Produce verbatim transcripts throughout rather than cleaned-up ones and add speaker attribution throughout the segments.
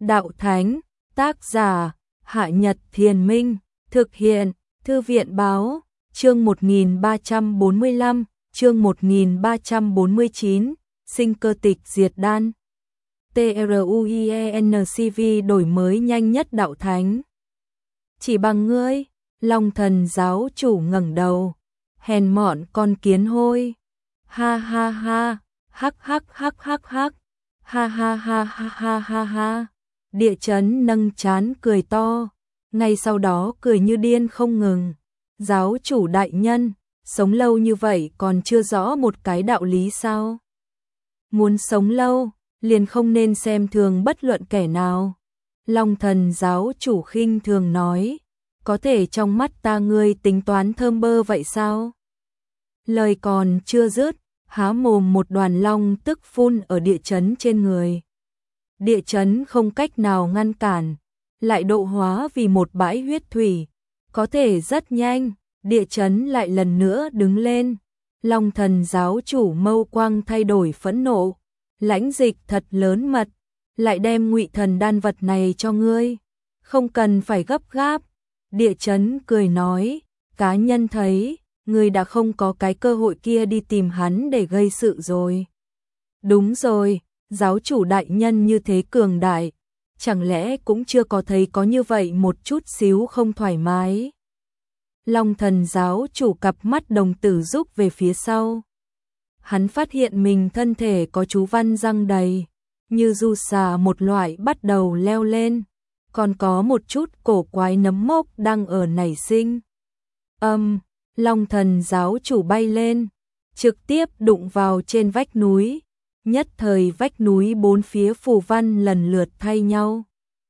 Speaker 1: Đạo Thánh, tác giả, Hạ Nhật Thiền Minh, thực hiện, Thư viện Báo, chương một nghìn ba trăm bốn mươi lăm, chương một nghìn ba trăm bốn mươi chín, sinh cơ tịch diệt đan. TRUIENCV đổi mới nhanh nhất Đạo Thánh. Chỉ bằng ngươi, Long Thần giáo chủ ngẩng đầu, hèn mọn con kiến hôi. Ha ha ha, hắc hắc hắc hắc hắc, ha ha ha ha ha ha ha. Địa chấn nâng trán cười to, ngay sau đó cười như điên không ngừng. Giáo chủ đại nhân, sống lâu như vậy còn chưa rõ một cái đạo lý sao? Muốn sống lâu, liền không nên xem thường bất luận kẻ nào. Long Thần giáo chủ khinh thường nói, có thể trong mắt ta ngươi tính toán thơm bơ vậy sao? Lời còn chưa dứt, há mồm một đoàn long tức phun ở địa chấn trên người. Địa chấn không cách nào ngăn cản, lại độ hóa vì một bãi huyết thủy. Có thể rất nhanh, địa chấn lại lần nữa đứng lên. Long Thần giáo chủ mâu quang thay đổi phẫn nộ. Lãnh Dịch thật lớn mật, lại đem Ngụy Thần đan vật này cho ngươi. Không cần phải gấp gáp. Địa chấn cười nói, cá nhân thấy, ngươi đã không có cái cơ hội kia đi tìm hắn để gây sự rồi. Đúng rồi, giáo chủ đại nhân như thế cường đại, chẳng lẽ cũng chưa có thấy có như vậy một chút xíu không thoải mái. Long Thần giáo chủ cặp mắt đồng tử rúc về phía sau. Hắn phát hiện mình thân thể có chú văn răng đầy, như du xà một loại bắt đầu leo lên, còn có một chút cổ quái nấm mốc đang ở nảy sinh. Âm, um, Long Thần giáo chủ bay lên, trực tiếp đụng vào trên vách núi, nhất thời vách núi bốn phía phù văn lần lượt thay nhau.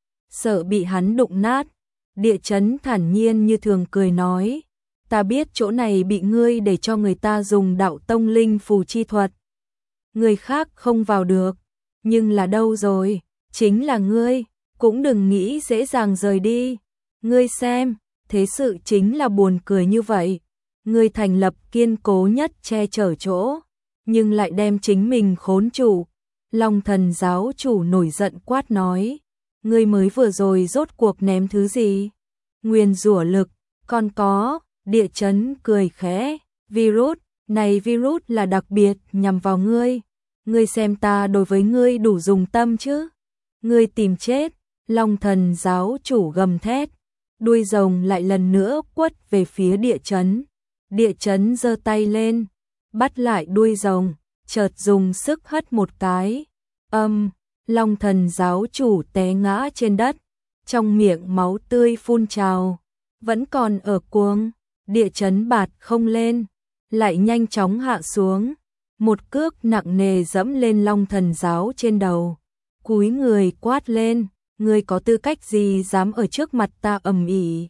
Speaker 1: Sợ bị hắn đụng nát, địa chấn thản nhiên như thường cười nói, ta biết chỗ này bị ngươi để cho người ta dùng đạo tông linh phù chi thuật. Người khác không vào được, nhưng là đâu rồi, chính là ngươi, cũng đừng nghĩ dễ dàng rời đi. Ngươi xem, thế sự chính là buồn cười như vậy. Ngươi thành lập kiên cố nhất che chở chỗ, nhưng lại đem chính mình khốn trụ. Long Thần giáo chủ nổi giận quát nói, ngươi mới vừa rồi rốt cuộc ném thứ gì? Nguyên rủa lực, còn có, địa chấn cười khẽ, virus, này virus là đặc biệt nhằm vào ngươi. Ngươi xem ta đối với ngươi đủ dùng tâm chứ? Ngươi tìm chết. Long Thần giáo chủ gầm thét, đuôi rồng lại lần nữa quất về phía địa chấn. Địa chấn giơ tay lên, bắt lại đuôi rồng, chợt dùng sức hất một cái. Âm, um, Long Thần giáo chủ té ngã trên đất, trong miệng máu tươi phun trào, vẫn còn ở cuống. Địa chấn bạt không lên, lại nhanh chóng hạ xuống, một cước nặng nề dẫm lên Long Thần giáo trên đầu, cúi người quát lên, ngươi có tư cách gì dám ở trước mặt ta ầm ĩ?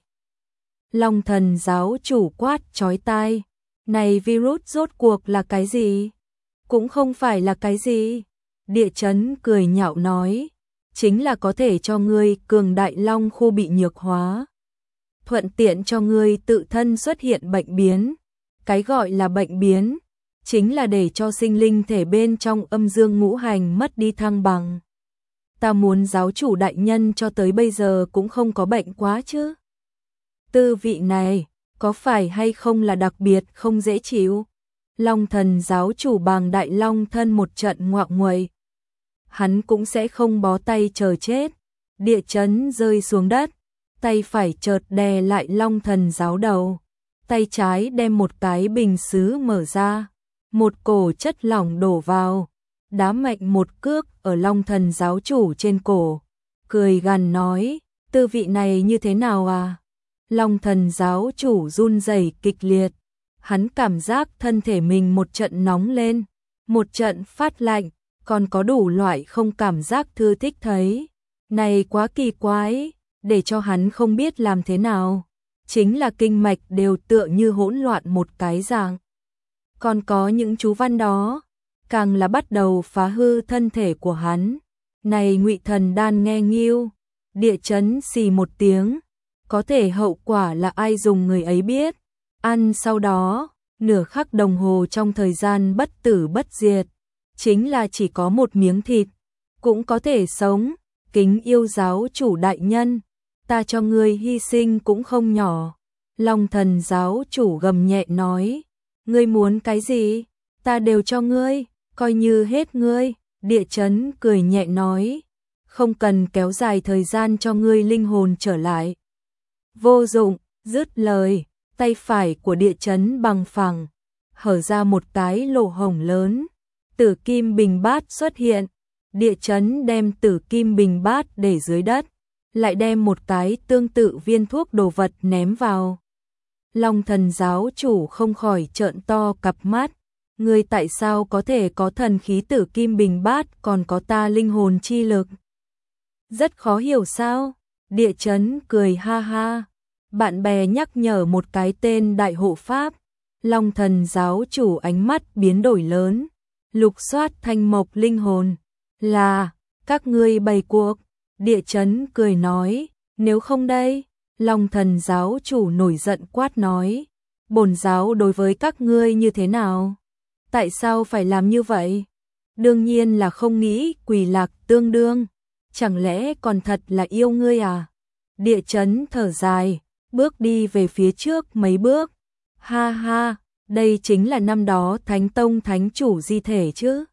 Speaker 1: Long Thần giáo chủ quát chói tai, này virus rốt cuộc là cái gì? Cũng không phải là cái gì. Địa chấn cười nhạo nói, chính là có thể cho ngươi cường đại long khu bị nhược hóa, thuận tiện cho ngươi tự thân xuất hiện bệnh biến. Cái gọi là bệnh biến, chính là để cho sinh linh thể bên trong âm dương ngũ hành mất đi thăng bằng. Ta muốn giáo chủ đại nhân cho tới bây giờ cũng không có bệnh quá chứ. Tư vị này, có phải hay không là đặc biệt không dễ chịu? Long Thần giáo chủ bàng đại long thân một trận ngoạc nguậy. Hắn cũng sẽ không bó tay chờ chết. Địa chấn rơi xuống đất, tay phải chợt đè lại Long Thần giáo đầu. Tay trái đem một cái bình sứ mở ra, một cổ chất lỏng đổ vào, đá mạnh một cước ở Long Thần giáo chủ trên cổ, cười gằn nói, tư vị này như thế nào à? Long Thần giáo chủ run rẩy kịch liệt, hắn cảm giác thân thể mình một trận nóng lên, một trận phát lạnh, còn có đủ loại không cảm giác thư thích thấy. Này quá kỳ quái, để cho hắn không biết làm thế nào. Chính là kinh mạch đều tựa như hỗn loạn một cái dạng. Còn có những chú văn đó, càng là bắt đầu phá hư thân thể của hắn. Này Ngụy Thần đan nghe nghiêu, địa chấn xì một tiếng, có thể hậu quả là ai dùng người ấy biết. Ăn sau đó, nửa khắc đồng hồ trong thời gian bất tử bất diệt, chính là chỉ có một miếng thịt, cũng có thể sống, kính yêu giáo chủ đại nhân, ta cho ngươi hy sinh cũng không nhỏ. Long thần giáo chủ gầm nhẹ nói, ngươi muốn cái gì, ta đều cho ngươi, coi như hết ngươi. Địa chấn cười nhẹ nói, không cần kéo dài thời gian cho ngươi linh hồn trở lại. Vô dụng, dứt lời, tay phải của địa chấn bằng phẳng, hở ra một cái lỗ hổng lớn. Tử kim bình bát xuất hiện, địa chấn đem tử kim bình bát để dưới đất, lại đem một cái tương tự viên thuốc đồ vật ném vào. Long thần giáo chủ không khỏi trợn to cặp mắt, ngươi tại sao có thể có thần khí tử kim bình bát còn có ta linh hồn chi lực? Rất khó hiểu sao? Địa chấn cười ha ha, bạn bè nhắc nhở một cái tên đại hộ pháp. Long thần giáo chủ ánh mắt biến đổi lớn, lục soát thanh mộc linh hồn, là các ngươi bày cuộc. Địa chấn cười nói, nếu không đây. Long thần giáo chủ nổi giận quát nói, bổn giáo đối với các ngươi như thế nào? Tại sao phải làm như vậy? Đương nhiên là không nghĩ quỳ lạc tương đương, chẳng lẽ còn thật là yêu ngươi à? Địa chấn thở dài, bước đi về phía trước mấy bước. Ha ha, đây chính là năm đó Thánh Tông Thánh Chủ di thể chứ.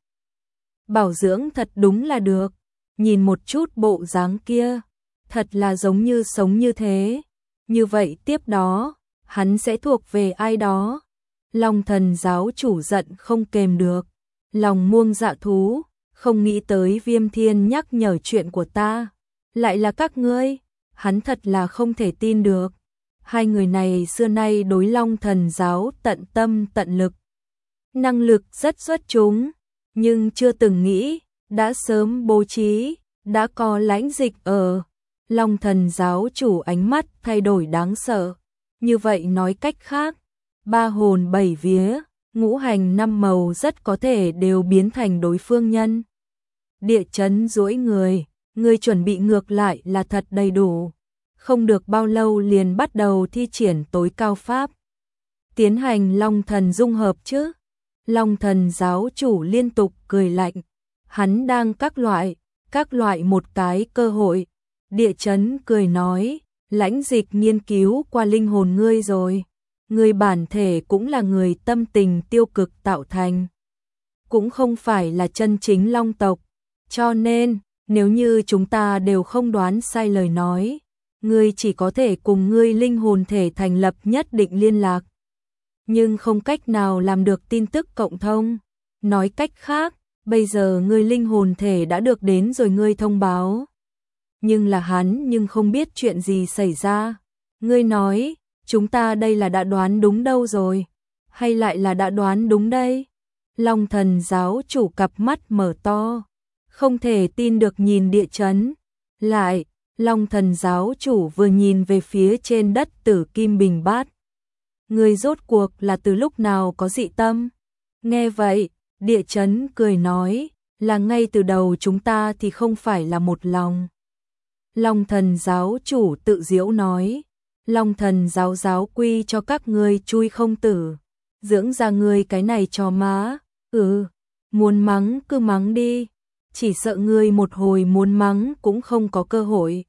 Speaker 1: Bảo dưỡng thật đúng là được, nhìn một chút bộ dáng kia, thật là giống như sống như thế. Như vậy tiếp đó, hắn sẽ thuộc về ai đó? Long thần giáo chủ giận không kềm được, lòng muông dạ thú, không nghĩ tới Viêm Thiên nhắc nhở chuyện của ta, lại là các ngươi, hắn thật là không thể tin được. Hai người này xưa nay đối Long thần giáo tận tâm tận lực, năng lực rất xuất chúng, nhưng chưa từng nghĩ, đã sớm bố trí, đã có lãnh dịch ở. Long thần giáo chủ ánh mắt thay đổi đáng sợ, như vậy nói cách khác, ba hồn bảy vía, ngũ hành năm màu rất có thể đều biến thành đối phương nhân. Địa chấn duỗi người, người chuẩn bị ngược lại là thật đầy đủ, không được bao lâu liền bắt đầu thi triển tối cao pháp, tiến hành long thần dung hợp chứ. Long thần giáo chủ liên tục cười lạnh, hắn đang các loại, các loại một cái cơ hội. Địa chấn cười nói, lãnh dịch nghiên cứu qua linh hồn ngươi rồi, ngươi bản thể cũng là người tâm tình tiêu cực tạo thành, cũng không phải là chân chính long tộc, cho nên, nếu như chúng ta đều không đoán sai lời nói, ngươi chỉ có thể cùng ngươi linh hồn thể thành lập nhất định liên lạc, nhưng không cách nào làm được tin tức cộng thông. Nói cách khác, bây giờ ngươi linh hồn thể đã được đến rồi ngươi thông báo. Nhưng là hắn nhưng không biết chuyện gì xảy ra. Ngươi nói, chúng ta đây là đã đoán đúng đâu rồi, hay lại là đã đoán đúng đây? Long thần giáo chủ cặp mắt mở to, không thể tin được nhìn địa chấn. Lại, Long thần giáo chủ vừa nhìn về phía trên đất tử kim bình bát. Ngươi rốt cuộc là từ lúc nào có dị tâm? Nghe vậy, địa chấn cười nói, là ngay từ đầu chúng ta thì không phải là một lòng. Long thần giáo chủ tự giễu nói, Long thần giáo giáo quy cho các ngươi chui không tử, dưỡng ra ngươi cái này cho má, ừ, muốn mắng cứ mắng đi, chỉ sợ ngươi một hồi muốn mắng cũng không có cơ hội.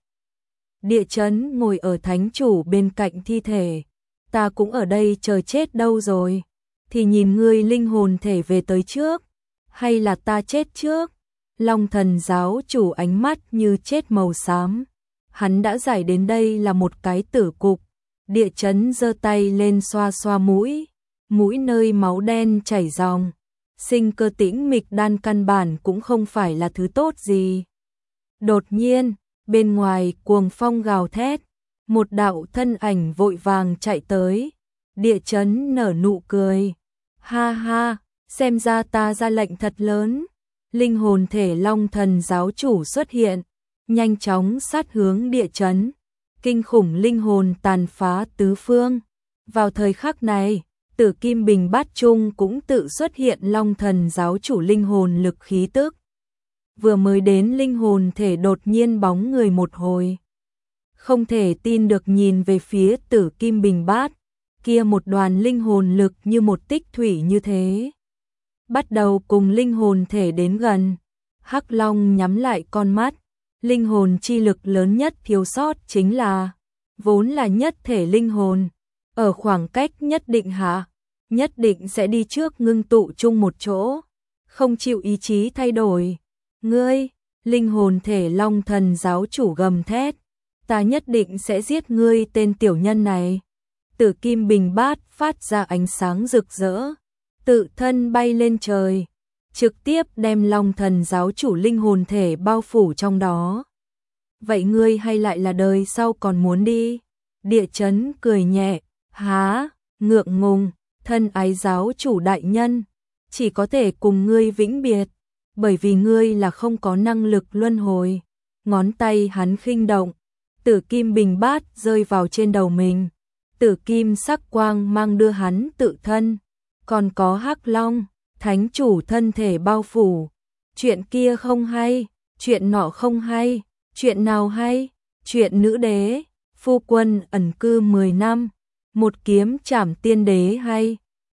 Speaker 1: Địa chấn ngồi ở thánh chủ bên cạnh thi thể, ta cũng ở đây chờ chết đâu rồi, thì nhìn ngươi linh hồn thể về tới trước, hay là ta chết trước? Long thần giáo chủ ánh mắt như chết màu xám, hắn đã giải đến đây là một cái tử cục. Địa chấn giơ tay lên xoa xoa mũi, mũi nơi máu đen chảy ròng, sinh cơ tĩnh mịch đan căn bản cũng không phải là thứ tốt gì. Đột nhiên, bên ngoài cuồng phong gào thét, một đạo thân ảnh vội vàng chạy tới, địa chấn nở nụ cười, ha ha, xem ra ta ra lệnh thật lớn. Linh hồn thể Long thần giáo chủ xuất hiện, nhanh chóng sát hướng địa chấn, kinh khủng linh hồn tàn phá tứ phương. Vào thời khắc này, tử kim bình bát trung cũng tự xuất hiện Long thần giáo chủ linh hồn lực khí tức. Vừa mới đến linh hồn thể đột nhiên bóng người một hồi. Không thể tin được nhìn về phía tử kim bình bát, kia một đoàn linh hồn lực như một tích thủy như thế. Bắt đầu cùng linh hồn thể đến gần, Hắc Long nhắm lại con mắt, linh hồn chi lực lớn nhất thiếu sót chính là, vốn là nhất thể linh hồn, ở khoảng cách nhất định hạ, nhất định sẽ đi trước ngưng tụ chung một chỗ, không chịu ý chí thay đổi. Ngươi, linh hồn thể Long Thần giáo chủ gầm thét, ta nhất định sẽ giết ngươi tên tiểu nhân này. Tử kim bình bát phát ra ánh sáng rực rỡ, tự thân bay lên trời, trực tiếp đem Long Thần giáo chủ linh hồn thể bao phủ trong đó. Vậy ngươi hay lại là đời sau còn muốn đi? Địa chấn cười nhẹ, há, ngượng ngùng, thân ái giáo chủ đại nhân, chỉ có thể cùng ngươi vĩnh biệt, bởi vì ngươi là không có năng lực luân hồi. Ngón tay hắn khinh động, tử kim bình bát rơi vào trên đầu mình, tử kim sắc quang mang đưa hắn tự thân, còn có hắc long, thánh chủ thân thể bao phủ. Chuyện kia không hay, chuyện nọ không hay, chuyện nào hay? Chuyện nữ đế, phu quân ẩn cư mười năm, một kiếm trảm tiên đế hay?